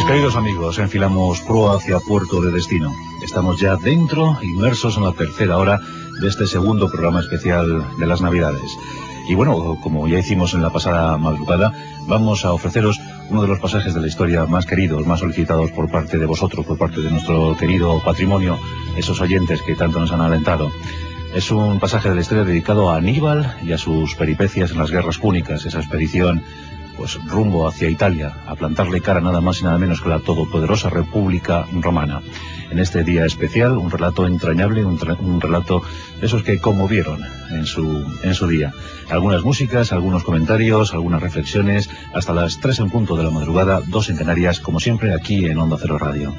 Queridos amigos, enfilamos proa hacia puerto de destino. Estamos ya dentro, inmersos en la tercera hora de este segundo programa especial de las Navidades. Y bueno, como ya hicimos en la pasada madrugada, vamos a ofreceros uno de los pasajes de la historia más queridos, más solicitados por parte de vosotros, por parte de nuestro querido patrimonio, esos oyentes que tanto nos han alentado. Es un pasaje de la historia dedicado a Aníbal y a sus peripecias en las guerras púnicas, esa expedición pues rumbo hacia Italia, a plantarle cara nada más y nada menos que la todopoderosa República Romana. En este día especial, un relato entrañable, un relato de esos que conmovieron en su día. Algunas músicas, algunos comentarios, algunas reflexiones, hasta las 3 en punto de la madrugada, 2 en Canarias, como siempre aquí en Onda Cero Radio.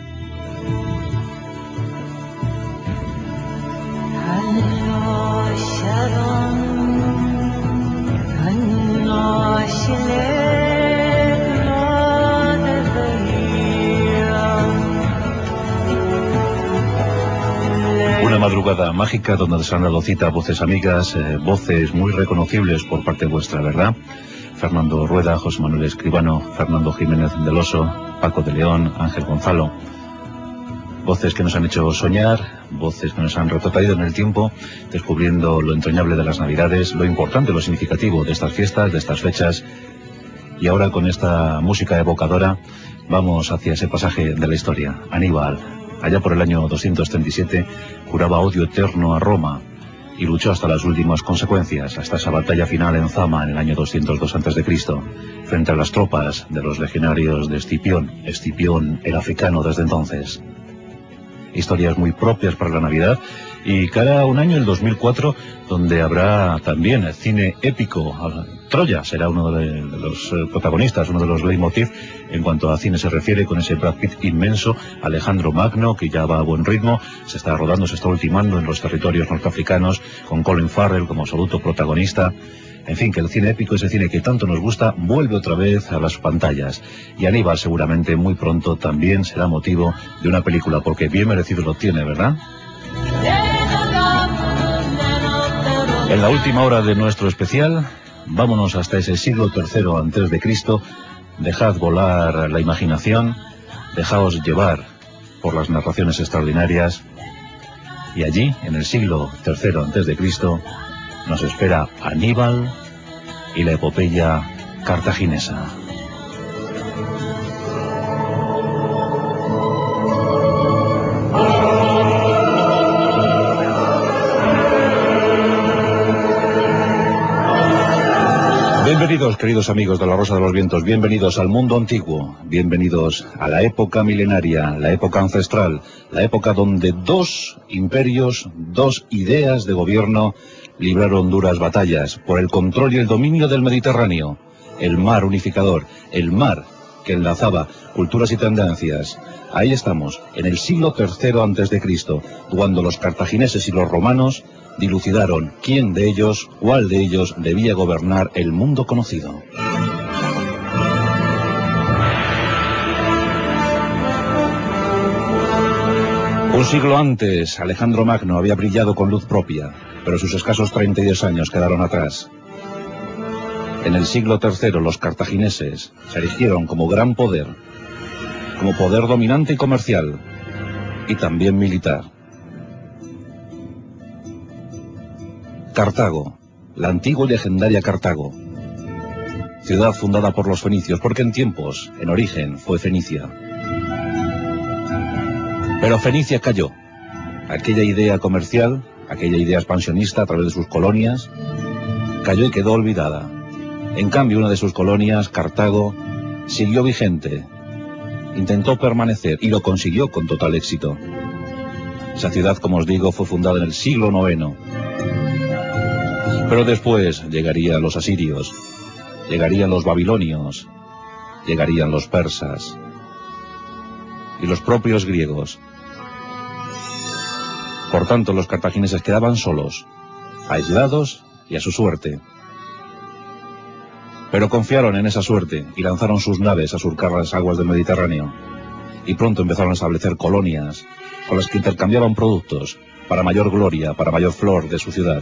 Una madrugada mágica donde se han dado cita voces amigas, voces muy reconocibles por parte vuestra, ¿verdad? Fernando Rueda, José Manuel Escribano, Fernando Jiménez del Oso, Paco de León, Ángel Gonzalo. Voces que nos han hecho soñar, voces que nos han retrotraído en el tiempo, descubriendo lo entrañable de las Navidades, lo importante, lo significativo de estas fiestas, de estas fechas. Y ahora con esta música evocadora vamos hacia ese pasaje de la historia. Aníbal, allá por el año 237, juraba odio eterno a Roma y luchó hasta las últimas consecuencias, hasta esa batalla final en Zama en el año 202 a.C., frente a las tropas de los legionarios de Escipión. Escipión era africano desde entonces. Historias muy propias para la Navidad y cara a un año, el 2004, donde habrá también cine épico. Troya será uno de los protagonistas, uno de los leitmotiv en cuanto a cine se refiere, con ese Brad Pitt inmenso, Alejandro Magno, que ya va a buen ritmo, se está rodando, se está ultimando en los territorios norteafricanos, con Colin Farrell como absoluto protagonista. En fin, que el cine épico, ese cine que tanto nos gusta, vuelve otra vez a las pantallas. Y Aníbal seguramente muy pronto también será motivo de una película, porque bien merecido lo tiene, ¿verdad? En la última hora de nuestro especial, vámonos hasta ese siglo III antes de Cristo. Dejad volar la imaginación, dejaos llevar por las narraciones extraordinarias. Y allí, en el siglo III antes de Cristo, nos espera Aníbal y la epopeya cartaginesa. Bienvenidos, queridos amigos de la Rosa de los Vientos, bienvenidos al mundo antiguo, bienvenidos a la época milenaria, la época ancestral, la época donde dos imperios, dos ideas de gobierno libraron duras batallas por el control y el dominio del Mediterráneo, el mar unificador, el mar que enlazaba culturas y tendencias. Ahí estamos, en el siglo III antes de Cristo, cuando los cartagineses y los romanos dilucidaron quién de ellos, cuál de ellos debía gobernar el mundo conocido. Un siglo antes, Alejandro Magno había brillado con luz propia, pero sus escasos 32 años quedaron atrás. En el siglo III, los cartagineses se erigieron como gran poder, como poder dominante y comercial, y también militar. Cartago, la antigua y legendaria Cartago, ciudad fundada por los fenicios, porque en tiempos, en origen, fue Fenicia. Pero Fenicia cayó. Aquella idea comercial, aquella idea expansionista a través de sus colonias, cayó y quedó olvidada. En cambio, una de sus colonias, Cartago, siguió vigente, intentó permanecer y lo consiguió con total éxito. Esa ciudad, como os digo, fue fundada en el siglo IX. Pero después llegarían los asirios, llegarían los babilonios, llegarían los persas y los propios griegos. Por tanto, los cartagineses quedaban solos, aislados y a su suerte. Pero confiaron en esa suerte y lanzaron sus naves a surcar las aguas del Mediterráneo. Y pronto empezaron a establecer colonias con las que intercambiaban productos para mayor gloria, para mayor flor de su ciudad.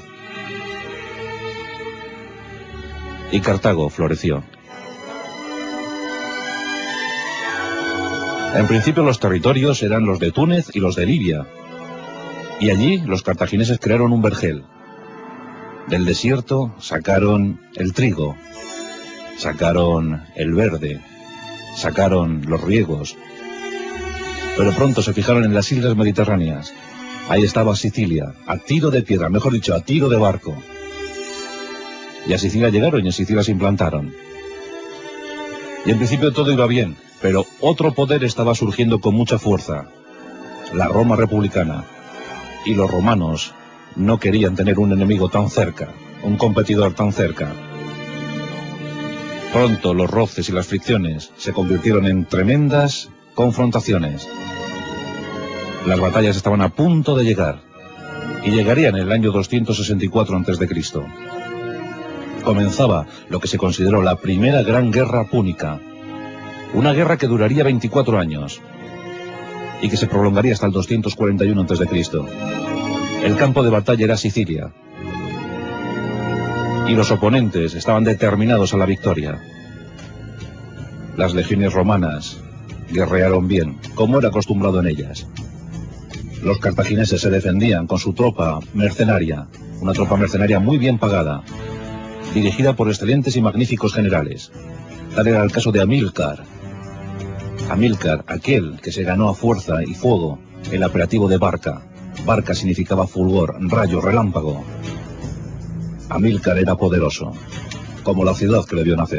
Y Cartago floreció. En principio los territorios eran los de Túnez y los de Libia, y allí los cartagineses crearon un vergel. Del desierto sacaron el trigo, sacaron el verde, sacaron los riegos, pero pronto se fijaron en las islas mediterráneas. Ahí estaba Sicilia, a tiro de piedra, mejor dicho, a tiro de barco. Y a Sicilia llegaron y en Sicilia se implantaron. Y en principio todo iba bien, pero otro poder estaba surgiendo con mucha fuerza, la Roma republicana. Y los romanos no querían tener un enemigo tan cerca, un competidor tan cerca. Pronto los roces y las fricciones se convirtieron en tremendas confrontaciones. Las batallas estaban a punto de llegar, y llegarían en el año 264 a.C. Comenzaba lo que se consideró la primera gran guerra púnica, una guerra que duraría 24 años, y que se prolongaría hasta el 241 a.C. El campo de batalla era Sicilia, y los oponentes estaban determinados a la victoria. Las legiones romanas guerrearon bien, como era acostumbrado en ellas. Los cartagineses se defendían con su tropa mercenaria, una tropa mercenaria muy bien pagada, dirigida por excelentes y magníficos generales. Tal era el caso de Amílcar. Amílcar, aquel que se ganó a fuerza y fuego el apelativo de Barca. Barca significaba fulgor, rayo, relámpago. Amílcar era poderoso, como la ciudad que le vio nacer.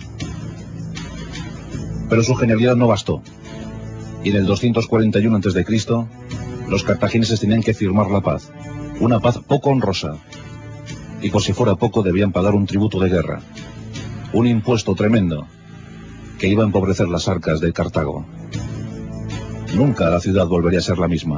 Pero su genialidad no bastó, y en el 241 a.C., los cartagineses tenían que firmar la paz, una paz poco honrosa, y por si fuera poco debían pagar un tributo de guerra, un impuesto tremendo, que iba a empobrecer las arcas de Cartago. Nunca la ciudad volvería a ser la misma.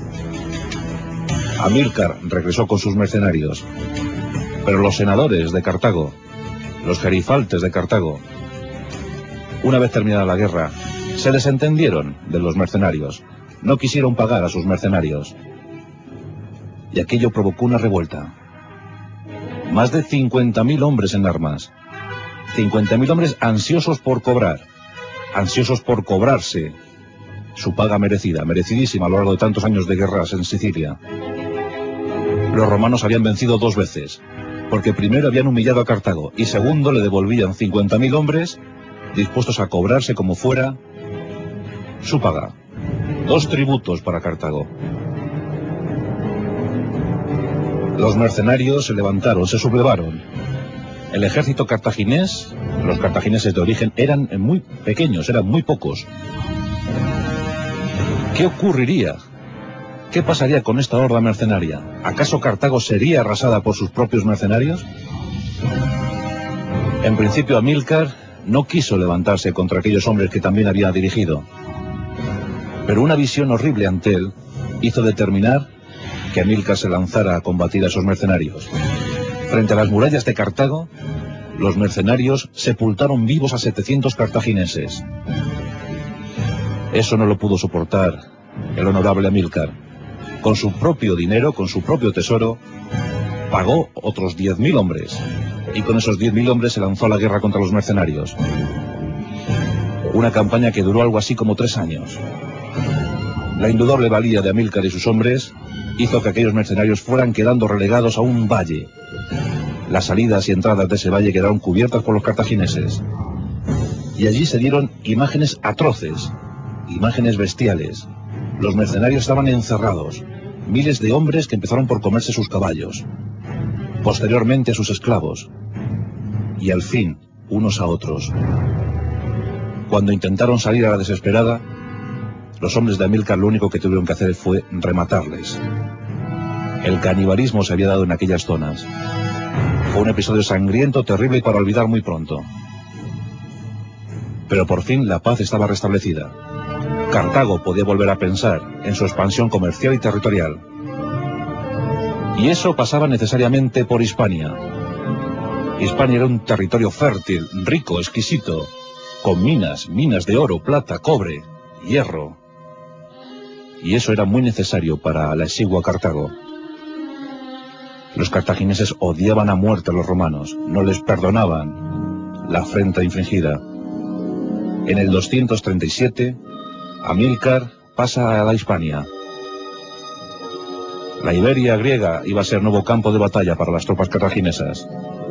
Amílcar regresó con sus mercenarios, pero los senadores de Cartago, los gerifaltes de Cartago, una vez terminada la guerra, se desentendieron de los mercenarios, no quisieron pagar a sus mercenarios, y aquello provocó una revuelta. Más de 50.000 hombres en armas, 50.000 hombres ansiosos por cobrar, ansiosos por cobrarse su paga merecida, merecidísima a lo largo de tantos años de guerras en Sicilia. Los romanos habían vencido 2 veces, porque primero habían humillado a Cartago y segundo le devolvían 50.000 hombres dispuestos a cobrarse como fuera su paga. 2 tributos para Cartago. Los mercenarios se levantaron, se sublevaron. El ejército cartaginés, los cartagineses de origen, eran muy pequeños, eran muy pocos. ¿Qué ocurriría? ¿Qué pasaría con esta horda mercenaria? ¿Acaso Cartago sería arrasada por sus propios mercenarios? En principio Amílcar no quiso levantarse contra aquellos hombres que también había dirigido, pero una visión horrible ante él hizo determinar que Amílcar se lanzara a combatir a esos mercenarios. Frente a las murallas de Cartago, los mercenarios sepultaron vivos a 700 cartagineses. Eso no lo pudo soportar el honorable Amílcar. Con su propio dinero, con su propio tesoro, pagó otros 10.000 hombres, y con esos 10.000 hombres se lanzó a la guerra contra los mercenarios. Una campaña que duró algo así como 3 años. La indudable valía de Amílcar y sus hombres hizo que aquellos mercenarios fueran quedando relegados a un valle. Las salidas y entradas de ese valle quedaron cubiertas por los cartagineses. Y allí se dieron imágenes atroces, imágenes bestiales. Los mercenarios estaban encerrados, miles de hombres que empezaron por comerse sus caballos, posteriormente a sus esclavos, y al fin unos a otros. Cuando intentaron salir a la desesperada, los hombres de Amílcar lo único que tuvieron que hacer fue rematarles. El canibalismo se había dado en aquellas zonas. Fue un episodio sangriento, terrible y para olvidar muy pronto. Pero por fin la paz estaba restablecida. Cartago podía volver a pensar en su expansión comercial y territorial. Y eso pasaba necesariamente por Hispania. Hispania era un territorio fértil, rico, exquisito, con minas de oro, plata, cobre, hierro. Y eso era muy necesario para la exigua Cartago. Los cartagineses odiaban a muerte a los romanos, no les perdonaban la afrenta infligida. En el 237, Amílcar pasa a la Hispania. La Iberia griega iba a ser nuevo campo de batalla para las tropas cartaginesas.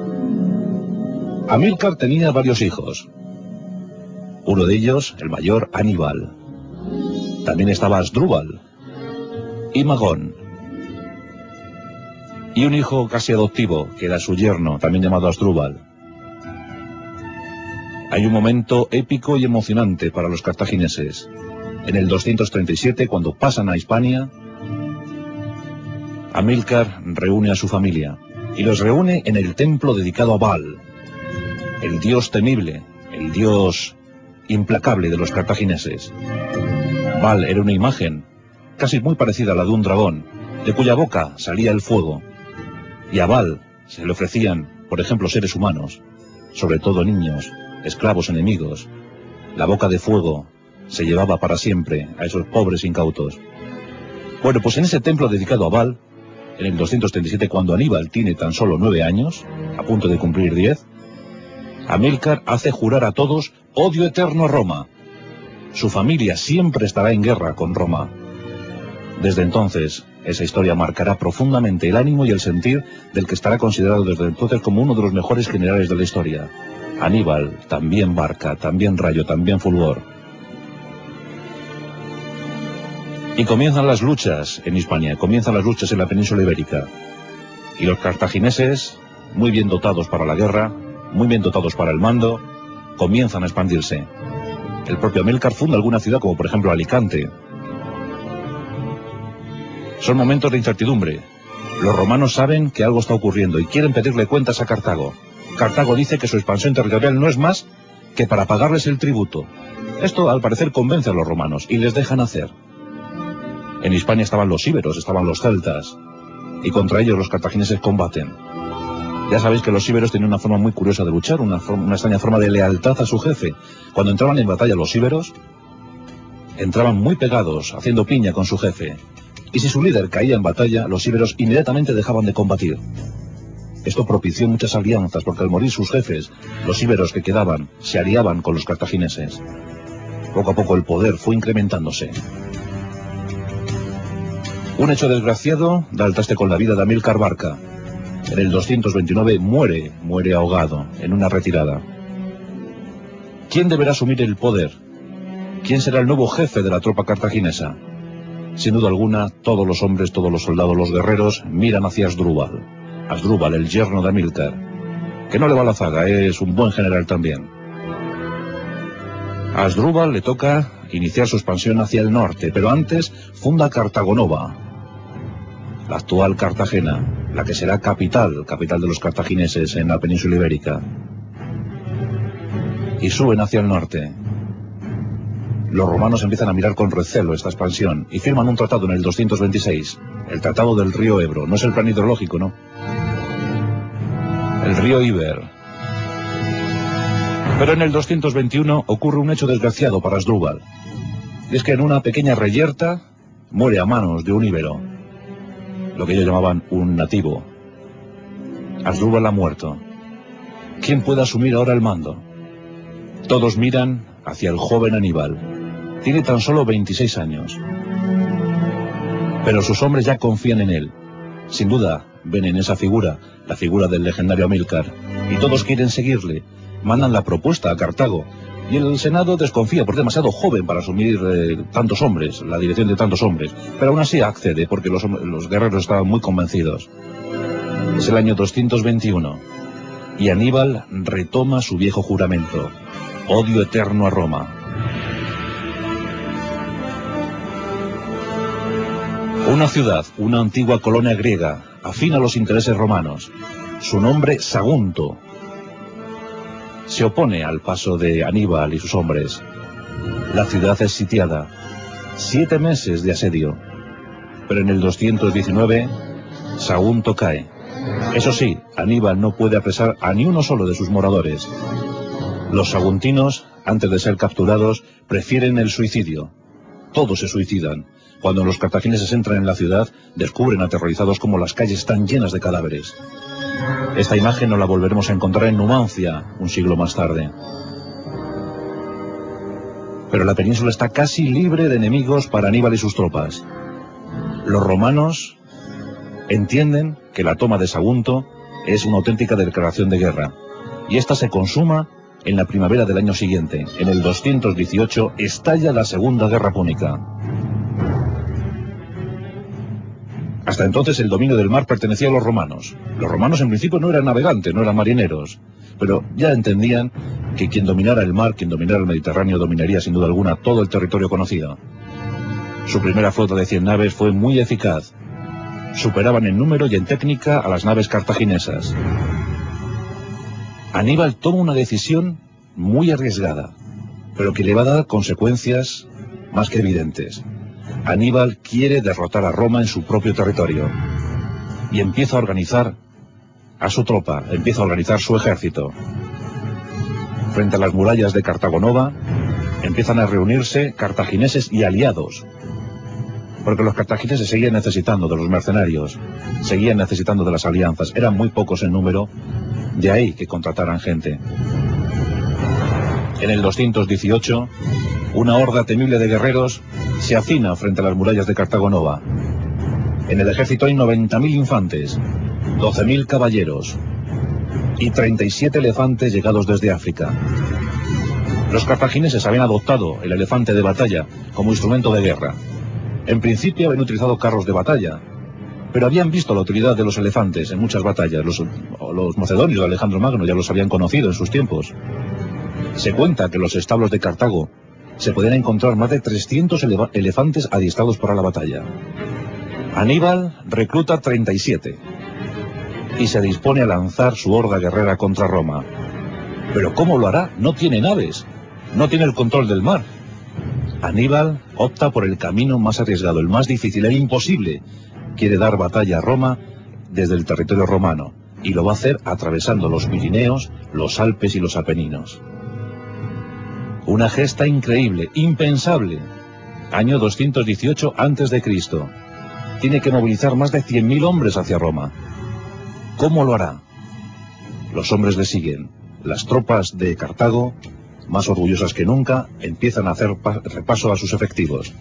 Amílcar tenía varios hijos. Uno de ellos, el mayor, Aníbal. También estaba Asdrúbal y Magón. Y un hijo casi adoptivo, que era su yerno, también llamado Asdrúbal. Hay un momento épico y emocionante para los cartagineses. En el 237, cuando pasan a Hispania, Amílcar reúne a su familia y los reúne en el templo dedicado a Baal, el dios temible, el dios implacable de los cartagineses. Baal era una imagen casi muy parecida a la de un dragón, de cuya boca salía el fuego, y a Baal se le ofrecían, por ejemplo, seres humanos, sobre todo niños, esclavos enemigos. La boca de fuego se llevaba para siempre a esos pobres incautos. Bueno, pues en ese templo dedicado a Baal, en el 237, cuando Aníbal tiene tan solo 9 años, a punto de cumplir 10, Amílcar hace jurar a todos odio eterno a Roma. Su familia siempre estará en guerra con Roma. Desde entonces, esa historia marcará profundamente el ánimo y el sentir del que estará considerado desde entonces como uno de los mejores generales de la historia. Aníbal, también Barca, también Rayo, también Fulgor. Y comienzan las luchas en Hispania, comienzan las luchas en la península ibérica. Y los cartagineses, muy bien dotados para la guerra, muy bien dotados para el mando, comienzan a expandirse. El propio Amílcar funda alguna ciudad, como por ejemplo Alicante. Son momentos de incertidumbre. Los romanos saben que algo está ocurriendo y quieren pedirle cuentas a Cartago. Cartago dice que su expansión territorial no es más que para pagarles el tributo. Esto, al parecer, convence a los romanos y les dejan hacer. En Hispania estaban los íberos, estaban los celtas, y contra ellos los cartagineses combaten. Ya sabéis que los íberos tenían una forma muy curiosa de luchar, una extraña forma de lealtad a su jefe. Cuando entraban en batalla los íberos, entraban muy pegados, haciendo piña con su jefe. Y si su líder caía en batalla, los íberos inmediatamente dejaban de combatir. Esto propició muchas alianzas, porque al morir sus jefes, los íberos que quedaban se aliaban con los cartagineses. Poco a poco el poder fue incrementándose. Un hecho desgraciado da el traste con la vida de Amílcar Barca. En el 229 muere ahogado en una retirada. ¿Quién deberá asumir el poder? ¿Quién será el nuevo jefe de la tropa cartaginesa? Sin duda alguna, todos los hombres, todos los soldados, los guerreros, miran hacia Asdrúbal. Asdrúbal, el yerno de Amílcar, que no le va a la zaga, es un buen general también. A Asdrúbal le toca iniciar su expansión hacia el norte, pero antes funda Cartagonova, la actual Cartagena, la que será capital de los cartagineses en la península ibérica. Y suben hacia el norte. Los romanos empiezan a mirar con recelo esta expansión y firman un tratado en el 226, el Tratado del río Ebro. No es el plan hidrológico, ¿no? El río Iber. Pero en el 221 ocurre un hecho desgraciado para Asdrúbal. Y es que en una pequeña reyerta muere a manos de un íbero, lo que ellos llamaban un nativo. Asdrúbal ha muerto. ¿Quién puede asumir ahora el mando? Todos miran hacia el joven Aníbal. Tiene tan solo 26 años. Pero sus hombres ya confían en él. Sin duda, ven en esa figura, la figura del legendario Amílcar. Y todos quieren seguirle. Mandan la propuesta a Cartago. Y el Senado desconfía porque es demasiado joven para asumir tantos hombres, la dirección de tantos hombres. Pero aún así accede porque los guerreros estaban muy convencidos. Es el año 221. Y Aníbal retoma su viejo juramento. Odio eterno a Roma. Una ciudad, una antigua colonia griega, afín a los intereses romanos. Su nombre, Sagunto. Se opone al paso de Aníbal y sus hombres. La ciudad es sitiada. 7 meses de asedio. Pero en el 219, Sagunto cae. Eso sí, Aníbal no puede apresar a ni uno solo de sus moradores. Los saguntinos, antes de ser capturados, prefieren el suicidio. Todos se suicidan. Cuando los cartagineses entran en la ciudad, descubren aterrorizados cómo las calles están llenas de cadáveres. Esta imagen no la volveremos a encontrar en Numancia, un siglo más tarde. Pero la península está casi libre de enemigos para Aníbal y sus tropas. Los romanos entienden que la toma de Sagunto es una auténtica declaración de guerra, y esta se consuma en la primavera del año siguiente. En el 218 estalla la Segunda Guerra Púnica. Hasta entonces el dominio del mar pertenecía a los romanos. Los romanos en principio no eran navegantes, no eran marineros, pero ya entendían que quien dominara el mar, quien dominara el Mediterráneo, dominaría sin duda alguna todo el territorio conocido. Su primera flota de 100 naves fue muy eficaz. Superaban en número y en técnica a las naves cartaginesas. Aníbal toma una decisión muy arriesgada, pero que le va a dar consecuencias más que evidentes. Aníbal quiere derrotar a Roma en su propio territorio y empieza a organizar a su tropa, empieza a organizar su ejército. Frente a las murallas de Cartago Nova empiezan a reunirse cartagineses y aliados, porque los cartagineses seguían necesitando de los mercenarios, seguían necesitando de las alianzas, eran muy pocos en número, de ahí que contrataran gente. En el 218, una horda temible de guerreros se hacina frente a las murallas de Cartago Nova. En el ejército hay 90.000 infantes, 12.000 caballeros y 37 elefantes llegados desde África. Los cartagineses habían adoptado el elefante de batalla como instrumento de guerra. En principio habían utilizado carros de batalla, pero habían visto la utilidad de los elefantes en muchas batallas. Los macedonios de Alejandro Magno ya los habían conocido en sus tiempos. Se cuenta que en los establos de Cartago se podían encontrar más de 300 elefantes adiestrados para la batalla. Aníbal recluta 37 y se dispone a lanzar su horda guerrera contra Roma. ¿Pero cómo lo hará? No tiene naves, no tiene el control del mar. Aníbal opta por el camino más arriesgado, el más difícil, el imposible. Quiere dar batalla a Roma desde el territorio romano, y lo va a hacer atravesando los Pirineos, los Alpes y los Apeninos. Una gesta increíble, impensable. Año 218 a.C. Tiene que movilizar más de 100.000 hombres hacia Roma. ¿Cómo lo hará? Los hombres le siguen. Las tropas de Cartago, más orgullosas que nunca, empiezan a hacer repaso a sus efectivos.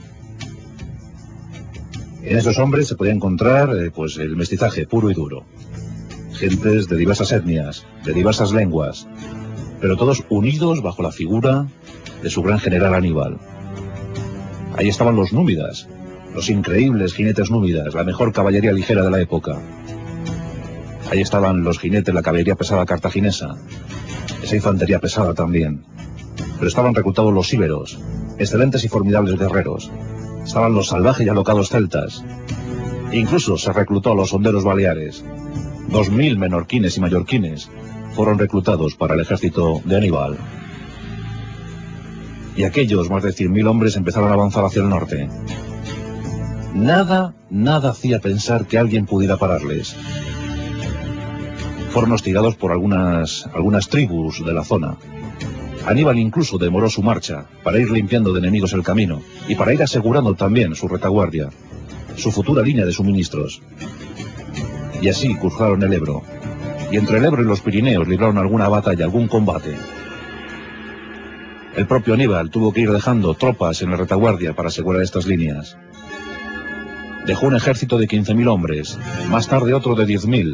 En esos hombres se podía encontrar pues el mestizaje puro y duro. Gentes de diversas etnias, de diversas lenguas, pero todos unidos bajo la figura de su gran general Aníbal. Ahí estaban los númidas, los increíbles jinetes númidas, la mejor caballería ligera de la época. Ahí estaban los jinetes, la caballería pesada cartaginesa, esa infantería pesada también. Pero estaban reclutados los íberos, excelentes y formidables guerreros. Estaban los salvajes y alocados celtas. Incluso se reclutó a los honderos baleares. 2.000 menorquines y mallorquines fueron reclutados para el ejército de Aníbal. Y aquellos más de 100.000 hombres empezaron a avanzar hacia el norte. Nada hacía pensar que alguien pudiera pararles. Fueron hostigados por algunas tribus de la zona. Aníbal incluso demoró su marcha para ir limpiando de enemigos el camino y para ir asegurando también su retaguardia, su futura línea de suministros. Y así cruzaron el Ebro, y entre el Ebro y los Pirineos libraron alguna batalla, algún combate. El propio Aníbal tuvo que ir dejando tropas en la retaguardia para asegurar estas líneas. Dejó un ejército de 15.000 hombres, más tarde otro de 10.000.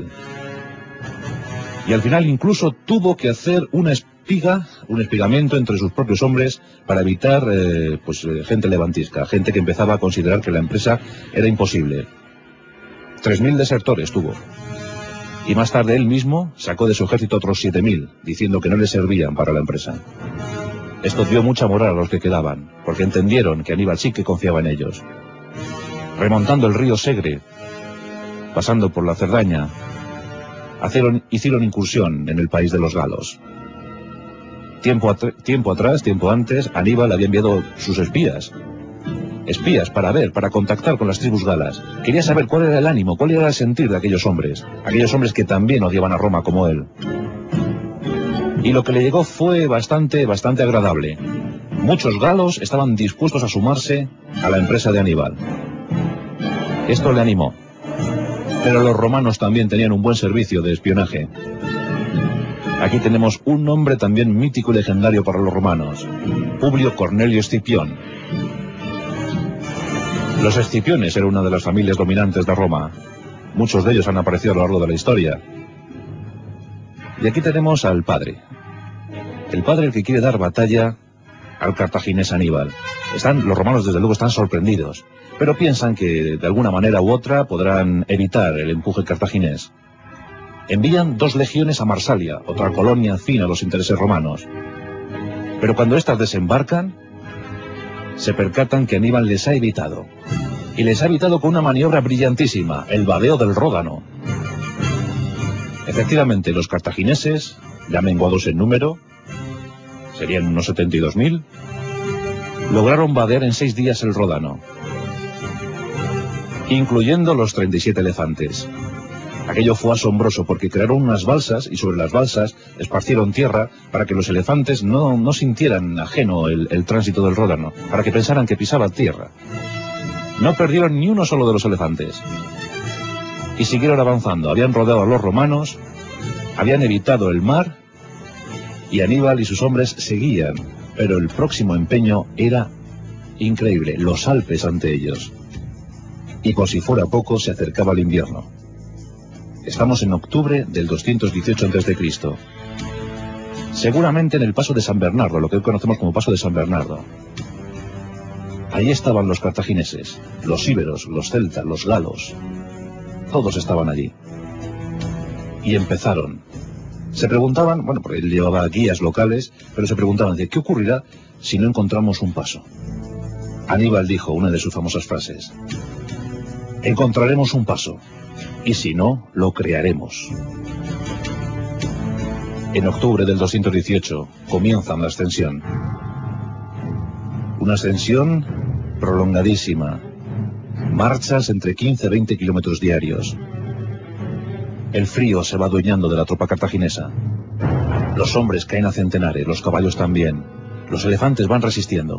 Y al final incluso tuvo que hacer un espigamiento entre sus propios hombres para evitar gente levantisca, gente que empezaba a considerar que la empresa era imposible. 3.000 desertores tuvo. Y más tarde él mismo sacó de su ejército otros 7.000, diciendo que no le servían para la empresa. Esto dio mucha moral a los que quedaban, porque entendieron que Aníbal sí que confiaba en ellos. Remontando el río Segre, pasando por la Cerdaña, hicieron incursión en el país de los galos. Tiempo antes, Aníbal había enviado sus espías para contactar con las tribus galas. Quería saber cuál era el ánimo, cuál era el sentir de aquellos hombres que también odiaban a Roma como él. Y lo que le llegó fue bastante agradable. Muchos galos estaban dispuestos a sumarse a la empresa de Aníbal. Esto le animó. Pero los romanos también tenían un buen servicio de espionaje. Aquí tenemos un nombre también mítico y legendario para los romanos: Publio Cornelio Escipión. Los Escipiones eran una de las familias dominantes de Roma. Muchos de ellos han aparecido a lo largo de la historia. Y aquí tenemos al padre. El padre, el que quiere dar batalla al cartaginés Aníbal. Los romanos desde luego están sorprendidos, pero piensan que de alguna manera u otra podrán evitar el empuje cartaginés. Envían 2 legiones a Marsalia, otra colonia afín a los intereses romanos. Pero cuando éstas desembarcan, se percatan que Aníbal les ha evitado. Y les ha evitado con una maniobra brillantísima: el vadeo del Ródano. Efectivamente, los cartagineses, ya menguados en número, serían unos 72.000, lograron vadear en 6 días el Ródano, incluyendo los 37 elefantes. Aquello fue asombroso porque crearon unas balsas y sobre las balsas esparcieron tierra para que los elefantes no sintieran ajeno el tránsito del Ródano, para que pensaran que pisaban tierra. No perdieron ni uno solo de los elefantes. Y siguieron avanzando. Habían rodeado a los romanos, habían evitado el mar, y Aníbal y sus hombres seguían. Pero el próximo empeño era increíble: los Alpes ante ellos. Y por si fuera poco, se acercaba el invierno. Estamos en octubre del 218 a.C. Seguramente en el paso de San Bernardo, lo que hoy conocemos como paso de San Bernardo. Ahí estaban los cartagineses, los íberos, los celtas, los galos. Todos estaban allí. Y empezaron. Se preguntaban, bueno, porque él llevaba guías locales, pero se preguntaban de qué ocurrirá si no encontramos un paso. Aníbal dijo una de sus famosas frases: encontraremos un paso, y si no, lo crearemos. En octubre del 218 comienzan la ascensión. Una ascensión prolongadísima. Marchas entre 15 y 20 kilómetros diarios. El frío se va adueñando de la tropa cartaginesa. Los hombres caen a centenares, los caballos también. Los elefantes van resistiendo.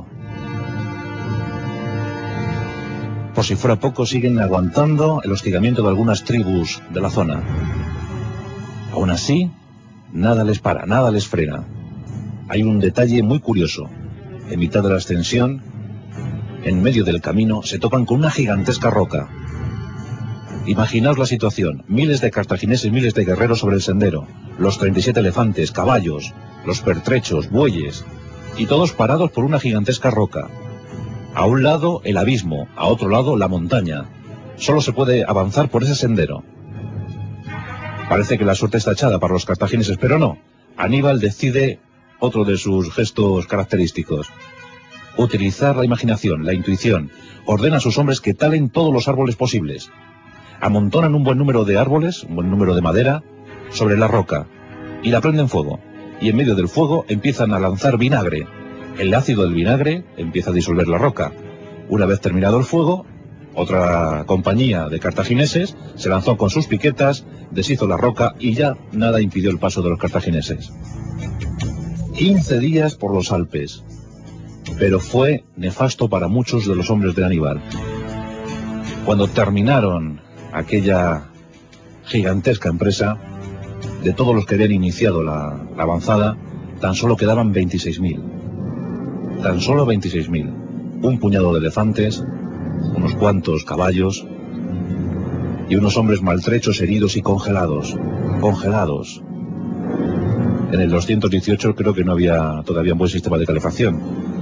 Por si fuera poco, siguen aguantando el hostigamiento de algunas tribus de la zona. Aún así, nada les para, nada les frena. Hay un detalle muy curioso. En mitad de la ascensión, en medio del camino, se topan con una gigantesca roca. Imaginaos la situación: miles de cartagineses, miles de guerreros sobre el sendero, los 37 elefantes, caballos, los pertrechos, bueyes, y todos parados por una gigantesca roca. A un lado el abismo, a otro lado la montaña. Solo se puede avanzar por ese sendero. Parece que la suerte está echada para los cartagineses, pero no. Aníbal decide otro de sus gestos característicos: utilizar la imaginación, la intuición. Ordena a sus hombres que talen todos los árboles posibles. Amontonan un buen número de árboles, un buen número de madera, sobre la roca, y la prenden fuego. Y en medio del fuego empiezan a lanzar vinagre. El ácido del vinagre empieza a disolver la roca. Una vez terminado el fuego, otra compañía de cartagineses se lanzó con sus piquetas, deshizo la roca y ya nada impidió el paso de los cartagineses. 15 días por los Alpes, pero fue nefasto para muchos de los hombres de Aníbal. Cuando terminaron aquella gigantesca empresa, de todos los que habían iniciado la avanzada, tan solo quedaban 26.000. Tan solo 26.000. Un puñado de elefantes, unos cuantos caballos y unos hombres maltrechos, heridos y congelados. Congelados. En el 218 creo que no había todavía un buen sistema de calefacción.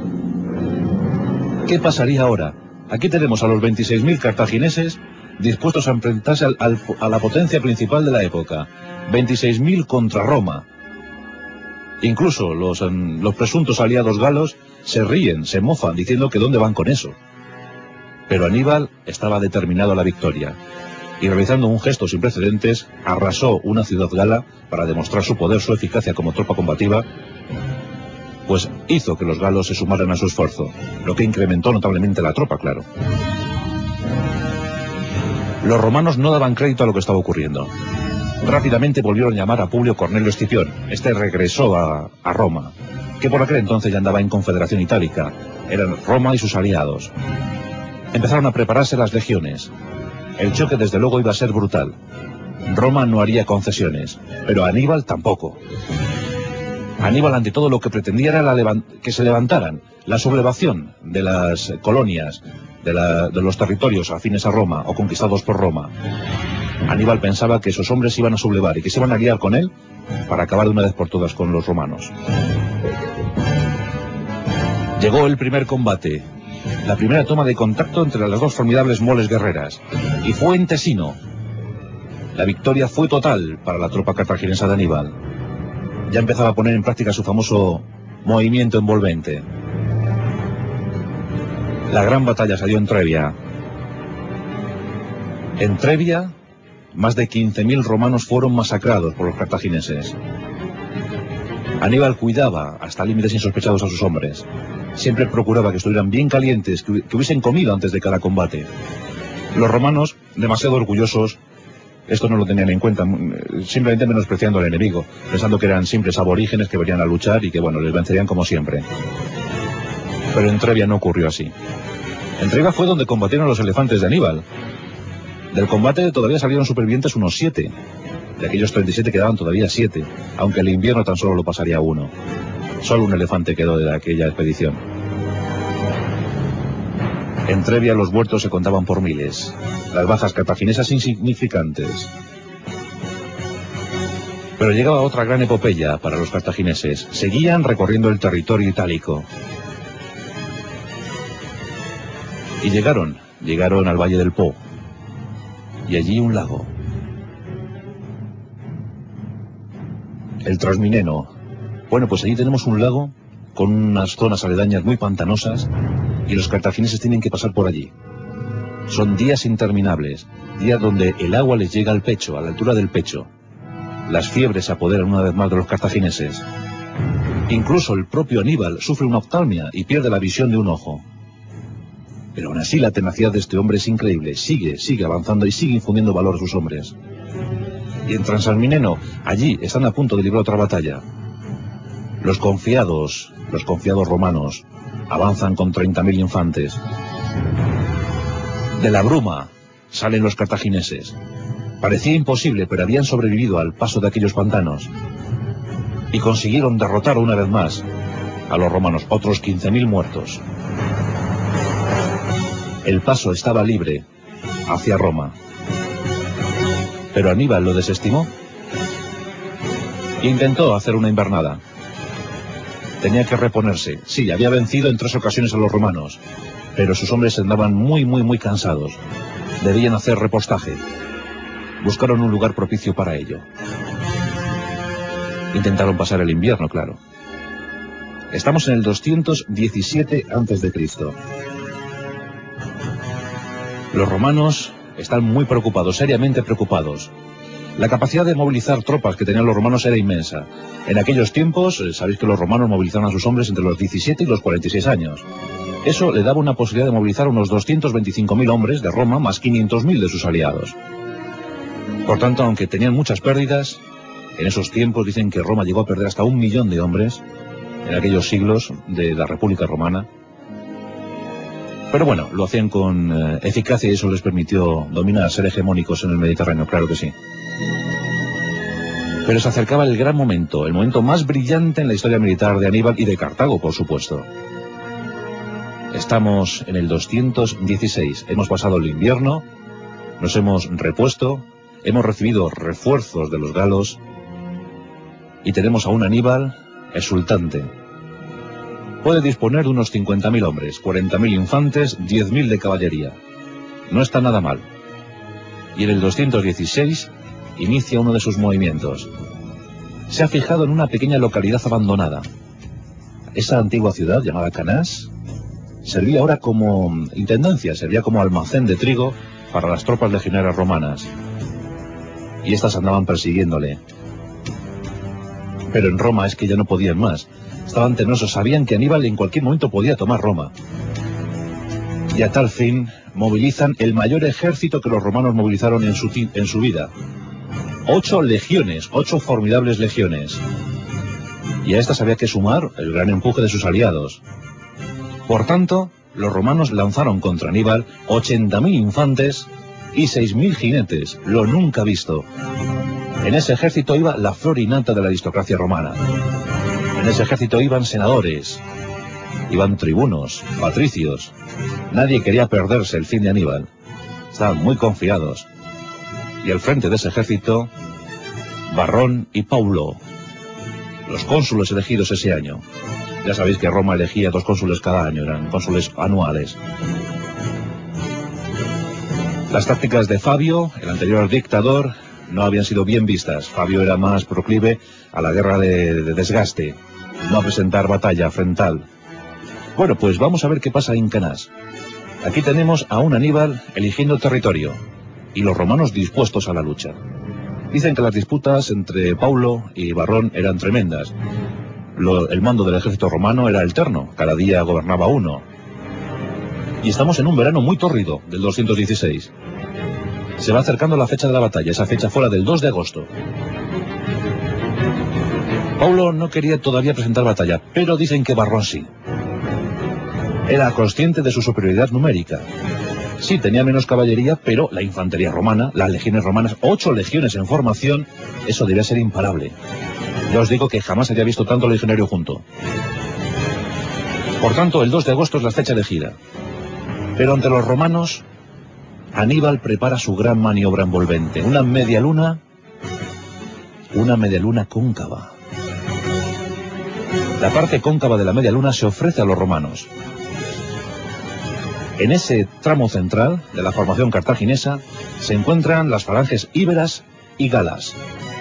¿Qué pasaría ahora? Aquí tenemos a los 26.000 cartagineses dispuestos a enfrentarse a la potencia principal de la época. 26.000 contra Roma. Incluso los presuntos aliados galos se ríen, se mofan, diciendo que dónde van con eso. Pero Aníbal estaba determinado a la victoria, y realizando un gesto sin precedentes, arrasó una ciudad gala para demostrar su poder, su eficacia como tropa combativa, pues hizo que los galos se sumaran a su esfuerzo, lo que incrementó notablemente la tropa, claro. Los romanos no daban crédito a lo que estaba ocurriendo. Rápidamente volvieron a llamar a Publio Cornelio Escipión. Este regresó a Roma, que por aquel entonces ya andaba en Confederación Itálica. Eran Roma y sus aliados. Empezaron a prepararse las legiones. El choque desde luego iba a ser brutal. Roma no haría concesiones, pero Aníbal tampoco. Aníbal, ante todo, lo que pretendía era que se levantaran, la sublevación de las colonias, de los territorios afines a Roma o conquistados por Roma. Aníbal pensaba que esos hombres iban a sublevar y que se iban a guiar con él para acabar de una vez por todas con los romanos. Llegó el primer combate, la primera toma de contacto entre las dos formidables moles guerreras, y fue en Tesino. La victoria fue total para la tropa cartaginesa de Aníbal. Ya empezaba a poner en práctica su famoso movimiento envolvente. La gran batalla se dio en Trebia. En Trebia, más de 15.000 romanos fueron masacrados por los cartagineses. Aníbal cuidaba hasta límites insospechados a sus hombres. Siempre procuraba que estuvieran bien calientes, que hubiesen comido antes de cada combate. Los romanos, demasiado orgullosos, esto no lo tenían en cuenta, simplemente menospreciando al enemigo, pensando que eran simples aborígenes que venían a luchar y que, bueno, les vencerían como siempre. Pero en Trebia no ocurrió así. En Trebia fue donde combatieron los elefantes de Aníbal. Del combate todavía salieron supervivientes unos 7. De aquellos 37 quedaban todavía 7, aunque el invierno tan solo lo pasaría 1. Solo un elefante quedó de aquella expedición. En Trebia los muertos se contaban por miles, las bajas cartaginesas insignificantes. Pero llegaba otra gran epopeya para los cartagineses. Seguían recorriendo el territorio itálico. Y llegaron al Valle del Po. Y allí un lago. El Transmineno. Bueno, pues allí tenemos un lago con unas zonas aledañas muy pantanosas y los cartagineses tienen que pasar por allí. Son días interminables, días donde el agua les llega al pecho, a la altura del pecho. Las fiebres se apoderan una vez más de los cartagineses. Incluso el propio Aníbal sufre una oftalmia y pierde la visión de un ojo. Pero aún así la tenacidad de este hombre es increíble, sigue avanzando y sigue infundiendo valor a sus hombres. Y en Transalmineno, allí están a punto de librar otra batalla. Los confiados romanos avanzan con 30.000 infantes. De la bruma salen los cartagineses. Parecía imposible, pero habían sobrevivido al paso de aquellos pantanos. Y consiguieron derrotar una vez más a los romanos, otros 15.000 muertos. El paso estaba libre hacia Roma. Pero Aníbal lo desestimó. Intentó hacer una invernada. Tenía que reponerse. Sí, había vencido en 3 ocasiones a los romanos, pero sus hombres andaban muy cansados. Debían hacer repostaje. Buscaron un lugar propicio para ello. Intentaron pasar el invierno, claro. Estamos en el 217 a.C. Los romanos están muy preocupados, seriamente preocupados. La capacidad de movilizar tropas que tenían los romanos era inmensa. En aquellos tiempos, sabéis que los romanos movilizaban a sus hombres entre los 17 y los 46 años. Eso le daba una posibilidad de movilizar unos 225.000 hombres de Roma, más 500.000 de sus aliados. Por tanto, aunque tenían muchas pérdidas, en esos tiempos dicen que Roma llegó a perder hasta 1 millón de hombres en aquellos siglos de la República Romana. Pero bueno, lo hacían con eficacia y eso les permitió dominar, ser hegemónicos en el Mediterráneo, claro que sí. Pero se acercaba el gran momento, el momento más brillante en la historia militar de Aníbal y de Cartago, por supuesto. Estamos en el 216, hemos pasado el invierno, nos hemos repuesto, hemos recibido refuerzos de los galos y tenemos a un Aníbal exultante. Puede disponer de unos 50.000 hombres, 40.000 infantes, 10.000 de caballería. No está nada mal. Y en el 216 inicia uno de sus movimientos. Se ha fijado en una pequeña localidad abandonada. Esa antigua ciudad llamada Canás servía ahora como intendencia, servía como almacén de trigo para las tropas legionarias romanas. Y estas andaban persiguiéndole. Pero en Roma es que ya no podían más. Estaban temerosos, sabían que Aníbal en cualquier momento podía tomar Roma. Y a tal fin movilizan el mayor ejército que los romanos movilizaron en su vida. 8 legiones, 8 formidables legiones. Y a estas había que sumar el gran empuje de sus aliados. Por tanto, los romanos lanzaron contra Aníbal 80.000 infantes y 6.000 jinetes, lo nunca visto. En ese ejército iba la flor y nata de la aristocracia romana. En ese ejército iban senadores, iban tribunos, patricios. Nadie quería perderse el fin de Aníbal. Estaban muy confiados. Y al frente de ese ejército, Varrón y Paulo, los cónsules elegidos ese año. Ya sabéis que Roma elegía 2 cónsules cada año, eran cónsules anuales. Las tácticas de Fabio, el anterior dictador, no habían sido bien vistas. Fabio era más proclive a la guerra de desgaste, no a presentar batalla frontal. Bueno, pues vamos a ver qué pasa en Canás. Aquí tenemos a un Aníbal eligiendo territorio y los romanos dispuestos a la lucha. Dicen que las disputas entre Paulo y Varrón eran tremendas. El mando del ejército romano era alterno, cada día gobernaba uno. Y estamos en un verano muy tórrido del 216. Se va acercando la fecha de la batalla, esa fecha fuera del 2 de agosto. Paulo no quería todavía presentar batalla, pero dicen que Varrón sí. Era consciente de su superioridad numérica. Sí, tenía menos caballería, pero la infantería romana, las legiones romanas, 8 legiones en formación, eso debía ser imparable. Ya os digo que jamás había visto tanto legionario junto. Por tanto, el 2 de agosto es la fecha elegida. Pero ante los romanos, Aníbal prepara su gran maniobra envolvente, una media luna cóncava. La parte cóncava de la media luna se ofrece a los romanos. En ese tramo central de la formación cartaginesa se encuentran las falanges íberas y galas.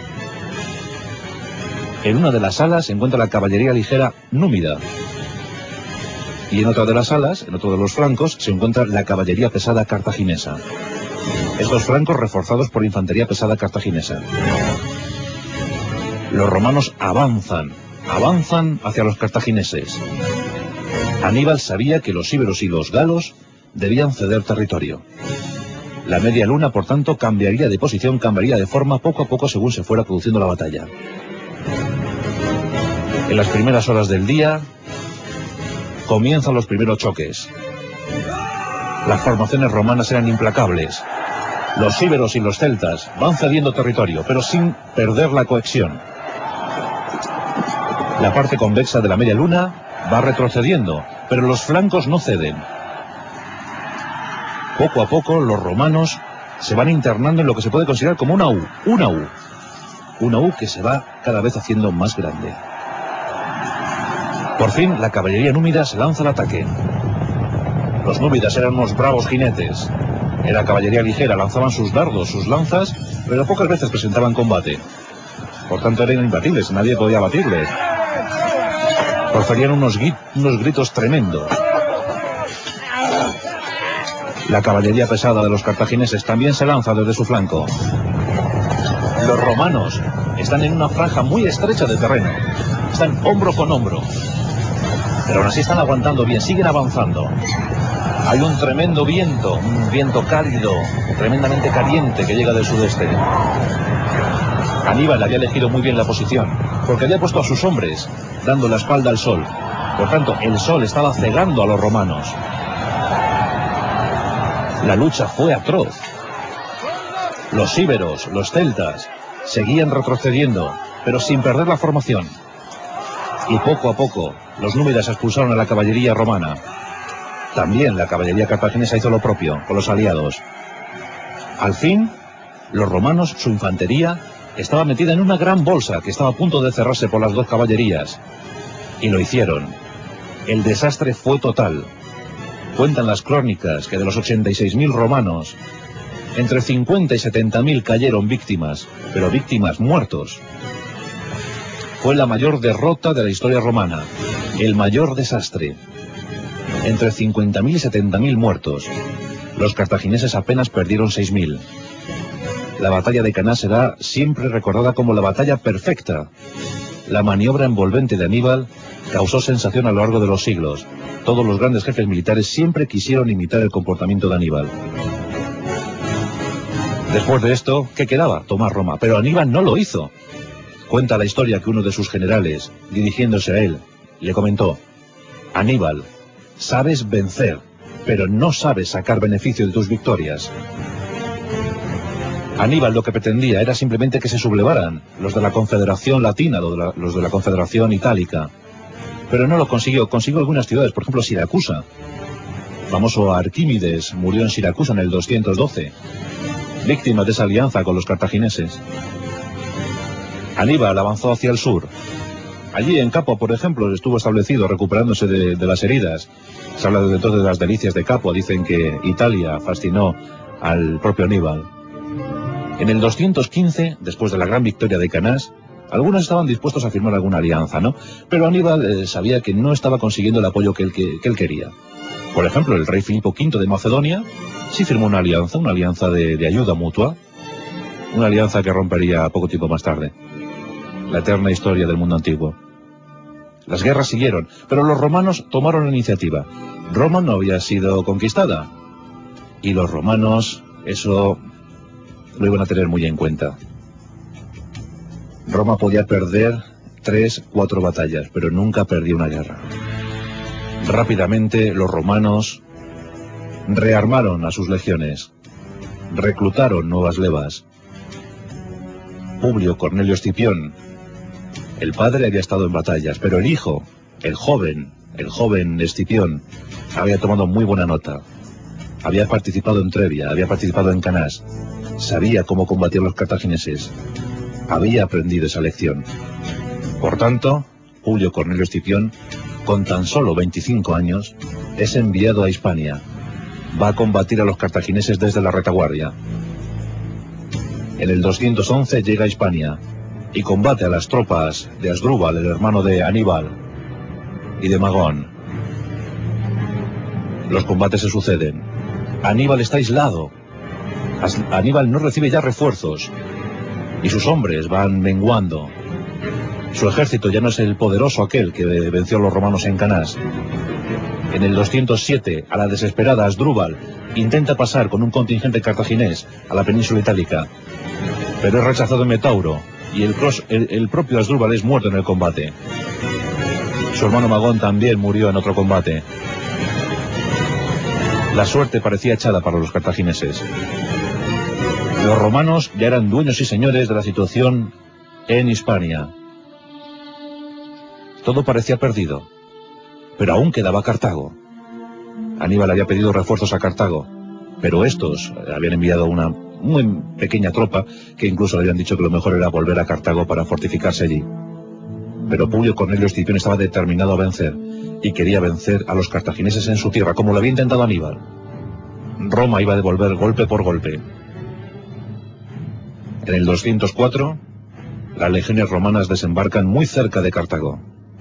En una de las alas se encuentra la caballería ligera númida. Y en otra de las alas, en otro de los flancos, se encuentra la caballería pesada cartaginesa. Estos flancos reforzados por infantería pesada cartaginesa. Los romanos avanzan hacia los cartagineses. Aníbal sabía que los íberos y los galos debían ceder territorio. La media luna, por tanto, cambiaría de posición, cambiaría de forma poco a poco según se fuera produciendo la batalla. En las primeras horas del día comienzan los primeros choques. Las formaciones romanas eran implacables. Los íberos y los celtas van cediendo territorio, pero sin perder la cohesión. La parte convexa de la media luna va retrocediendo, pero los flancos no ceden. Poco a poco los romanos se van internando en lo que se puede considerar como una U que se va cada vez haciendo más grande. Por fin la caballería númida se lanza al ataque. Los númidas eran unos bravos jinetes. Era caballería ligera, lanzaban sus dardos, sus lanzas, pero pocas veces presentaban combate. Por tanto eran imbatibles, nadie podía batirles. Proferían unos gritos tremendos. La caballería pesada de los cartagineses también se lanza desde su flanco. Los romanos están en una franja muy estrecha de terreno. Están hombro con hombro. Pero aún así están aguantando bien, siguen avanzando. Hay un tremendo viento, un viento cálido, tremendamente caliente que llega del sudeste. Aníbal había elegido muy bien la posición, porque había puesto a sus hombres dando la espalda al sol. Por tanto, el sol estaba cegando a los romanos. La lucha fue atroz. Los íberos, los celtas, seguían retrocediendo, pero sin perder la formación. Y poco a poco, los númidas expulsaron a la caballería romana. También la caballería cartaginesa hizo lo propio, con los aliados. Al fin, los romanos, su infantería, estaba metida en una gran bolsa que estaba a punto de cerrarse por las 2 caballerías. Y lo hicieron. El desastre fue total. Cuentan las crónicas que de los 86.000 romanos, entre 50 y 70.000 cayeron víctimas, pero víctimas muertos. Fue la mayor derrota de la historia romana, el mayor desastre. Entre 50.000 y 70.000 muertos. Los cartagineses apenas perdieron 6.000. La batalla de Canás será siempre recordada como la batalla perfecta. La maniobra envolvente de Aníbal causó sensación a lo largo de los siglos. Todos los grandes jefes militares siempre quisieron imitar el comportamiento de Aníbal. Después de esto, ¿qué quedaba? Tomar Roma. Pero Aníbal no lo hizo. Cuenta la historia que uno de sus generales, dirigiéndose a él, le comentó: Aníbal, sabes vencer, pero no sabes sacar beneficio de tus victorias. Aníbal lo que pretendía era simplemente que se sublevaran los de la Confederación Latina, los de la Confederación Itálica. Pero no lo consiguió. Consiguió algunas ciudades, por ejemplo Siracusa. El famoso Arquímedes murió en Siracusa en el 212, víctima de esa alianza con los cartagineses. Aníbal avanzó hacia el sur. Allí en Capua, por ejemplo, estuvo establecido, recuperándose de las heridas. Se habla desde entonces de las delicias de Capua. Dicen que Italia fascinó al propio Aníbal. En el 215, después de la gran victoria de Canás, algunos estaban dispuestos a firmar alguna alianza, ¿no? Pero Aníbal sabía que no estaba consiguiendo el apoyo que él quería. Por ejemplo, el rey Filipo V de Macedonia sí firmó una alianza de ayuda mutua, una alianza que rompería poco tiempo más tarde. La eterna historia del mundo antiguo. Las guerras siguieron, pero los romanos tomaron la iniciativa. Roma no había sido conquistada, y los romanos eso lo iban a tener muy en cuenta. Roma podía perder 3, 4 batallas, pero nunca perdió una guerra. Rápidamente los romanos rearmaron a sus legiones, reclutaron nuevas levas. Publio Cornelio Escipión, el padre había estado en batallas, pero el hijo, el joven Escipión, había tomado muy buena nota. Había participado en Trebia, había participado en Canás, sabía cómo combatir a los cartagineses, había aprendido esa lección. Por tanto, Publio Cornelio Escipión, con tan solo 25 años, es enviado a Hispania. Va a combatir a los cartagineses desde la retaguardia. En el 211 llega a Hispania y combate a las tropas de Asdrúbal, el hermano de Aníbal, y de Magón. Los combates se suceden. Aníbal está aislado. Aníbal no recibe ya refuerzos y sus hombres van menguando. Su ejército ya no es el poderoso aquel que venció a los romanos en Canás. En el 207, a la desesperada, Asdrúbal intenta pasar con un contingente cartaginés a la península itálica, pero es rechazado en Metauro y el propio Asdrúbal es muerto en el combate. Su hermano Magón también murió en otro combate. La suerte parecía echada para los cartagineses. Los romanos ya eran dueños y señores de la situación en Hispania. Todo parecía perdido, pero aún quedaba Cartago. Aníbal había pedido refuerzos a Cartago, pero estos habían enviado una muy pequeña tropa que incluso le habían dicho que lo mejor era volver a Cartago para fortificarse allí. Pero Publio Cornelio Escipión estaba determinado a vencer y quería vencer a los cartagineses en su tierra, como lo había intentado Aníbal. Roma iba a devolver golpe por golpe. En el 204, las legiones romanas desembarcan muy cerca de Cartago.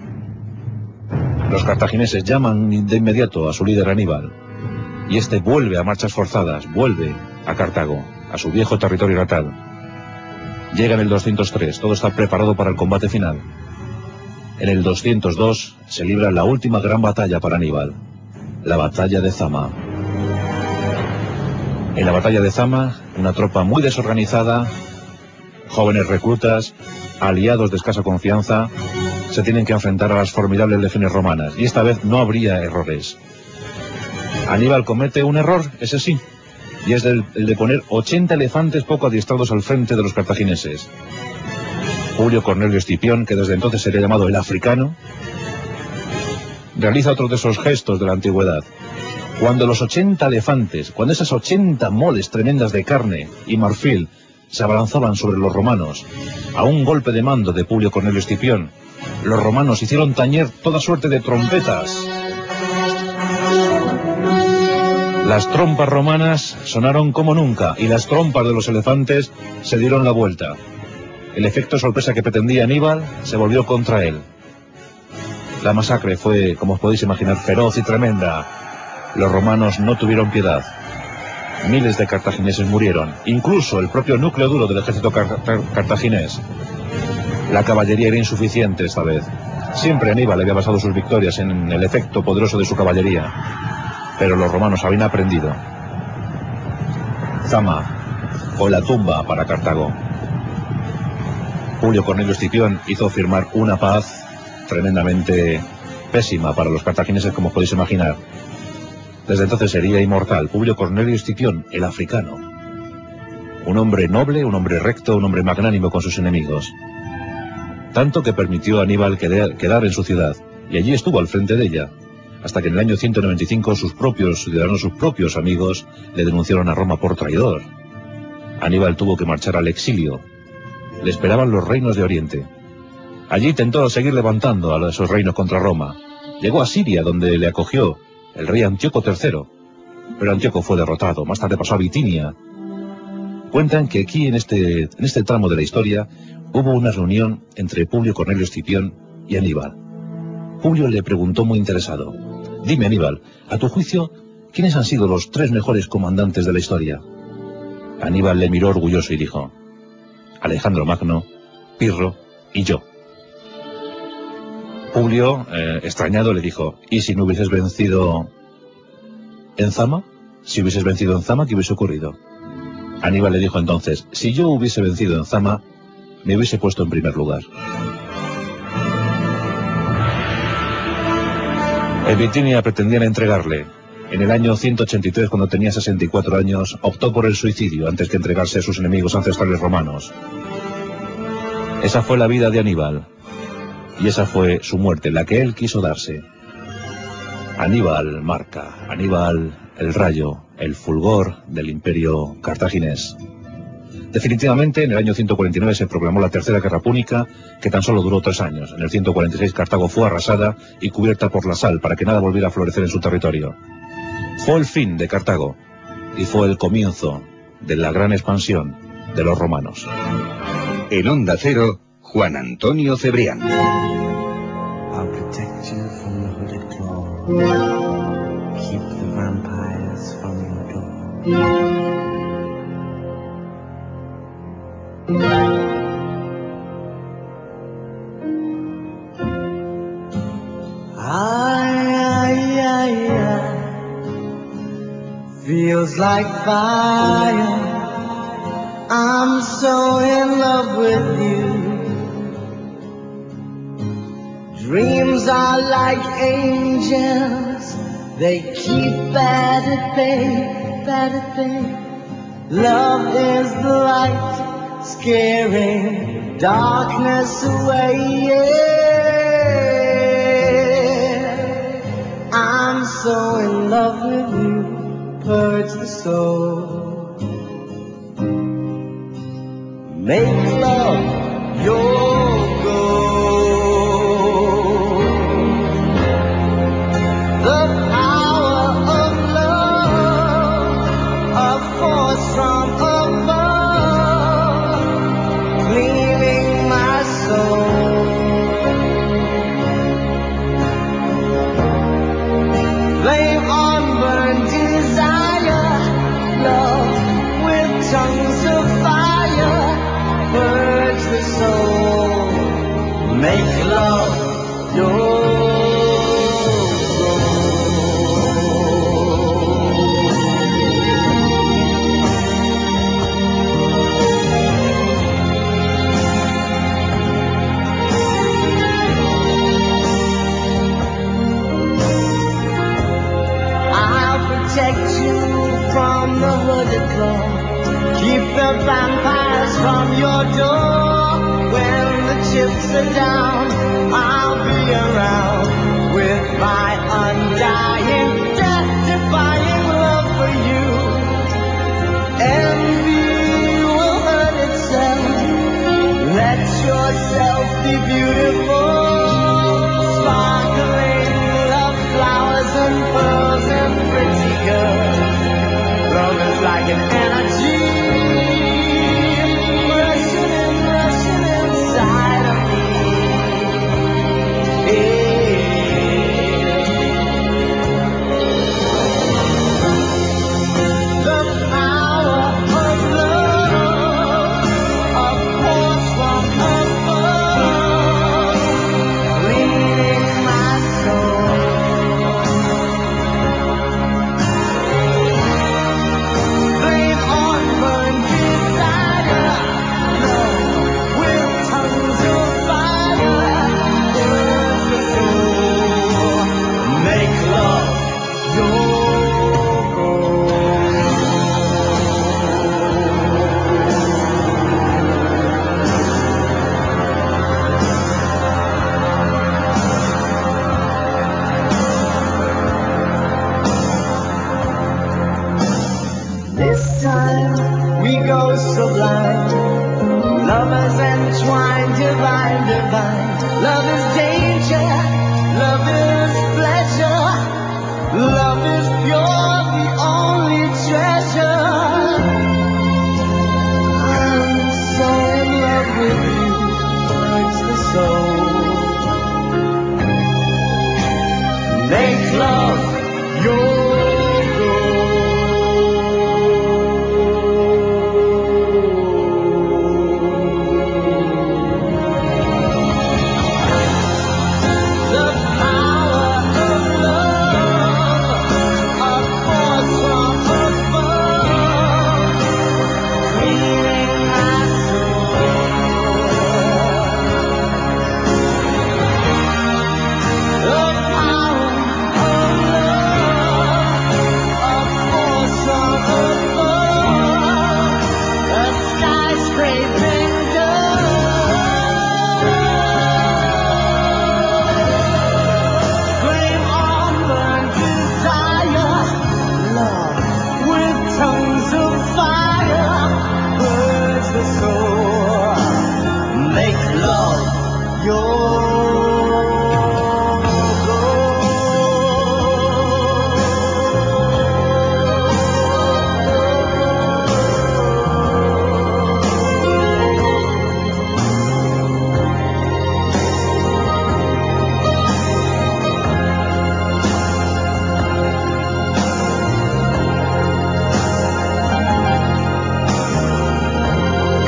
Los cartagineses llaman de inmediato a su líder Aníbal, y este vuelve a marchas forzadas, vuelve a Cartago, a su viejo territorio natal. Llega en el 203, todo está preparado para el combate final. En el 202 se libra la última gran batalla para Aníbal, la batalla de Zama. En la batalla de Zama, una tropa muy desorganizada, jóvenes reclutas, aliados de escasa confianza, se tienen que enfrentar a las formidables legiones romanas, y esta vez no habría errores. Aníbal comete un error, ese sí, y es el de poner 80 elefantes poco adiestrados al frente de los cartagineses. Publio Cornelio Escipión, que desde entonces sería llamado el africano, realiza otro de esos gestos de la antigüedad. Cuando los 80 elefantes, cuando esas 80 moles tremendas de carne y marfil se abalanzaban sobre los romanos, a un golpe de mando de Publio Cornelio Escipión, los romanos hicieron tañer toda suerte de trompetas. Las trompas romanas sonaron como nunca, y las trompas de los elefantes se dieron la vuelta. El efecto sorpresa que pretendía Aníbal se volvió contra él. La masacre fue, como os podéis imaginar, feroz y tremenda. Los romanos no tuvieron piedad. Miles de cartagineses murieron, incluso el propio núcleo duro del ejército cartaginés. La caballería era insuficiente esta vez. Siempre Aníbal había basado sus victorias en el efecto poderoso de su caballería, pero los romanos habían aprendido. Zama fue la tumba para Cartago. Publio Cornelio Escipión hizo firmar una paz tremendamente pésima para los cartagineses, como podéis imaginar. Desde entonces sería inmortal Publio Cornelio Escipión, el africano. Un hombre noble, un hombre recto, un hombre magnánimo con sus enemigos. Tanto que permitió a Aníbal quedar en su ciudad, y allí estuvo al frente de ella, hasta que en el año 195 sus propios ciudadanos, sus propios amigos, le denunciaron a Roma por traidor. Aníbal tuvo que marchar al exilio. Le esperaban los reinos de Oriente. Allí intentó seguir levantando a esos reinos contra Roma. Llegó a Siria, donde le acogió el rey Antíoco III. Pero Antíoco fue derrotado. Más tarde pasó a Bitinia. Cuentan que aquí, en este tramo de la historia, hubo una reunión entre Publio Cornelio Escipión y Aníbal. Publio le preguntó muy interesado: dime, Aníbal, a tu juicio, ¿quiénes han sido los 3 mejores comandantes de la historia? Aníbal le miró orgulloso y dijo: Alejandro Magno, Pirro y yo. Publio, extrañado, le dijo: ¿y si no hubieses vencido en Zama? Si hubieses vencido en Zama, ¿qué hubiese ocurrido? Aníbal le dijo entonces: si yo hubiese vencido en Zama, me hubiese puesto en primer lugar. En Bitinia pretendían entregarle. En el año 183, cuando tenía 64 años, optó por el suicidio antes que entregarse a sus enemigos ancestrales romanos. Esa fue la vida de Aníbal. Y esa fue su muerte, la que él quiso darse. Aníbal marca, Aníbal el rayo, el fulgor del imperio cartaginés. Definitivamente, en el año 149 se proclamó la Tercera Guerra Púnica, que tan solo duró 3 años. En el 146 Cartago fue arrasada y cubierta por la sal para que nada volviera a florecer en su territorio. Fue el fin de Cartago y fue el comienzo de la gran expansión de los romanos. En Onda Cero, Juan Antonio Cebrián. I'll protect you from the hooded claw. Keep the vampires from your door. Feels like fire. I'm so in love with you. Dreams are like angels. They keep at bay, at bay. Love is the light, scaring darkness away. Yeah. I'm so in love with you. Purge the soul. Make love your goal. The power of love, a force from above, cleaning my soul. Flame on burn desire, love with tongues of fire, purge the soul, make love your protect you from the hooded claw. Keep the vampires from your door. When the chips are down, I'll be around with my undying, death-defying love for you. Envy will hurt itself. Let yourself be beautiful. Sparkling love flowers and pearls and pretty girls. Love is like an energy rushing inside of me. Yeah.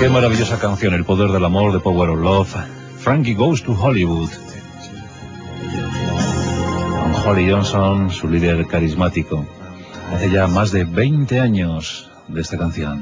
Qué maravillosa canción, El poder del amor, de Power of Love. Frankie Goes to Hollywood. Con Holly Johnson, su líder carismático. Hace ya más de 20 años de esta canción.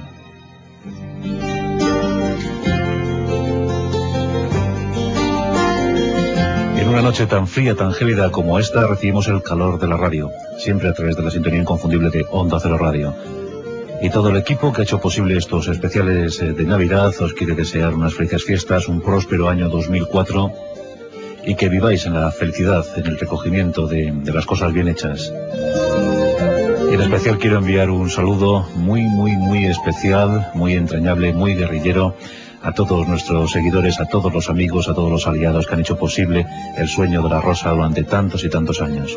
En una noche tan fría, tan gélida como esta, recibimos el calor de la radio, siempre a través de la sintonía inconfundible de Onda Cero Radio. Y todo el equipo que ha hecho posible estos especiales de Navidad os quiere desear unas felices fiestas, un próspero año 2004 y que viváis en la felicidad, en el recogimiento de las cosas bien hechas. Y en especial quiero enviar un saludo muy especial, muy entrañable, muy guerrillero a todos nuestros seguidores, a todos los amigos, a todos los aliados que han hecho posible el sueño de la rosa durante tantos y tantos años.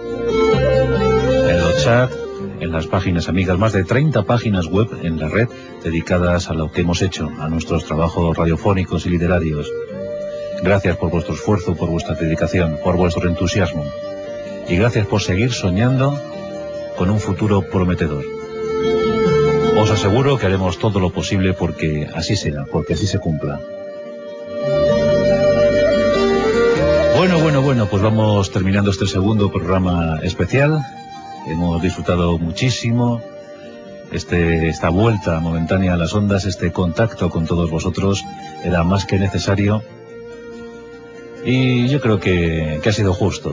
En los chats, en las páginas amigas, más de 30 páginas web en la red dedicadas a lo que hemos hecho, a nuestros trabajos radiofónicos y literarios. Gracias por vuestro esfuerzo, por vuestra dedicación, por vuestro entusiasmo. Y gracias por seguir soñando con un futuro prometedor. Os aseguro que haremos todo lo posible porque así sea, porque así se cumpla. Bueno, pues vamos terminando este segundo programa especial. Hemos disfrutado muchísimo esta vuelta momentánea a las ondas, este contacto con todos vosotros era más que necesario y yo creo que ha sido justo.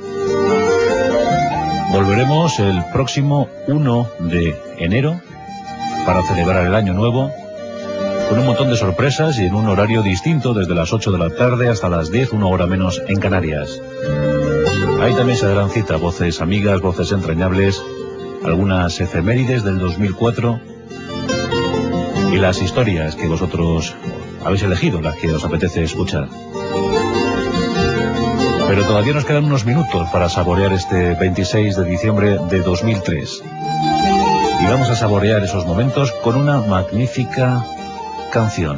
Volveremos el próximo 1 de enero para celebrar el año nuevo con un montón de sorpresas y en un horario distinto, desde las 8 de la tarde hasta las 10, una hora menos en Canarias. Ahí también se darán cita voces amigas, voces entrañables, algunas efemérides del 2004 y las historias que vosotros habéis elegido, las que os apetece escuchar. Pero todavía nos quedan unos minutos para saborear este 26 de diciembre de 2003. Y vamos a saborear esos momentos con una magnífica canción.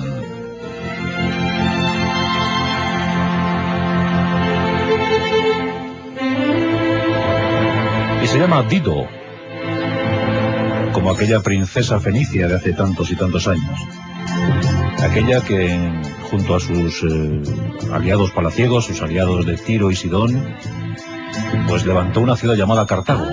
Y se llama Dido, como aquella princesa fenicia de hace tantos y tantos años. Aquella que, junto a sus aliados palaciegos, sus aliados de Tiro y Sidón, pues levantó una ciudad llamada Cartago.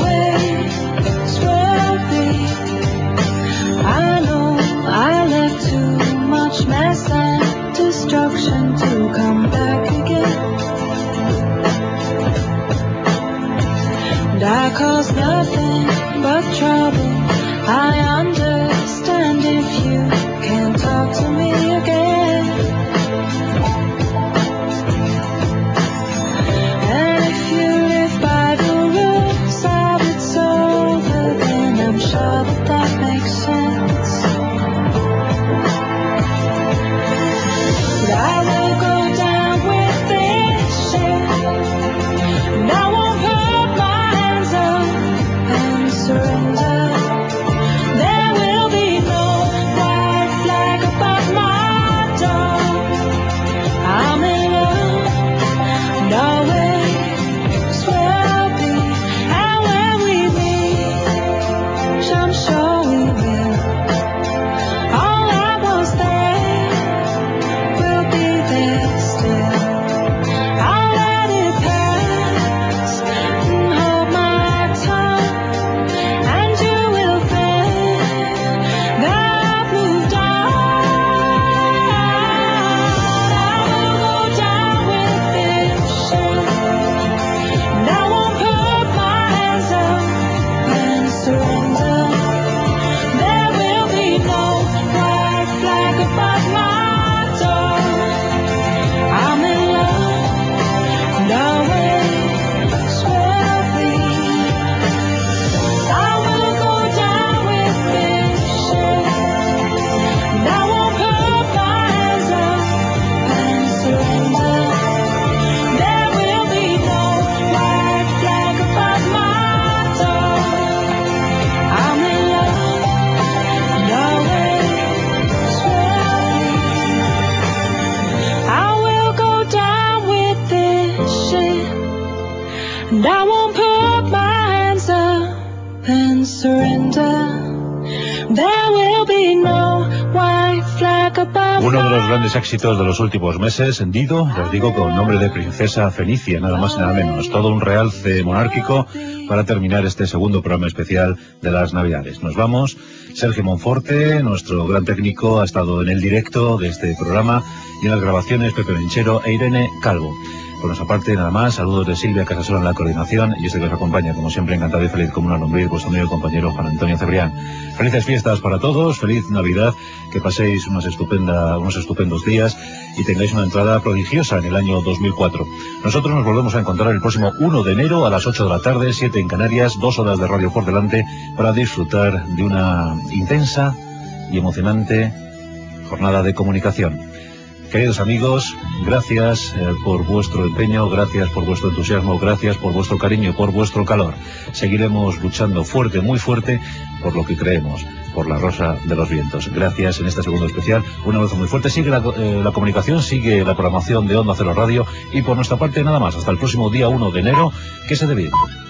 I know I left Uno de los grandes éxitos de los últimos meses, Dido, os digo, con nombre de princesa fenicia, nada más y nada menos. Todo un realce monárquico para terminar este segundo programa especial de las Navidades. Nos vamos. Sergio Monforte, nuestro gran técnico, ha estado en el directo de este programa, y en las grabaciones Pepe Menchero e Irene Calvo. Por nuestra parte, nada más, saludos de Silvia Casasola en la coordinación, y este que os acompaña, como siempre, encantado y feliz como una lombriz, vuestro amigo y compañero Juan Antonio Cebrián. Felices fiestas para todos, feliz Navidad, que paséis unos estupendos días y tengáis una entrada prodigiosa en el año 2004. Nosotros nos volvemos a encontrar el próximo 1 de enero a las 8 de la tarde, 7 en Canarias, 2 horas de radio por delante, para disfrutar de una intensa y emocionante jornada de comunicación. Queridos amigos, gracias por vuestro empeño, gracias por vuestro entusiasmo, gracias por vuestro cariño, por vuestro calor. Seguiremos luchando fuerte, muy fuerte, por lo que creemos, por la Rosa de los Vientos. Gracias en este segundo especial, un abrazo muy fuerte. Sigue la comunicación, sigue la programación de Onda Cero Radio, y por nuestra parte nada más, hasta el próximo día 1 de enero, que se dé bien.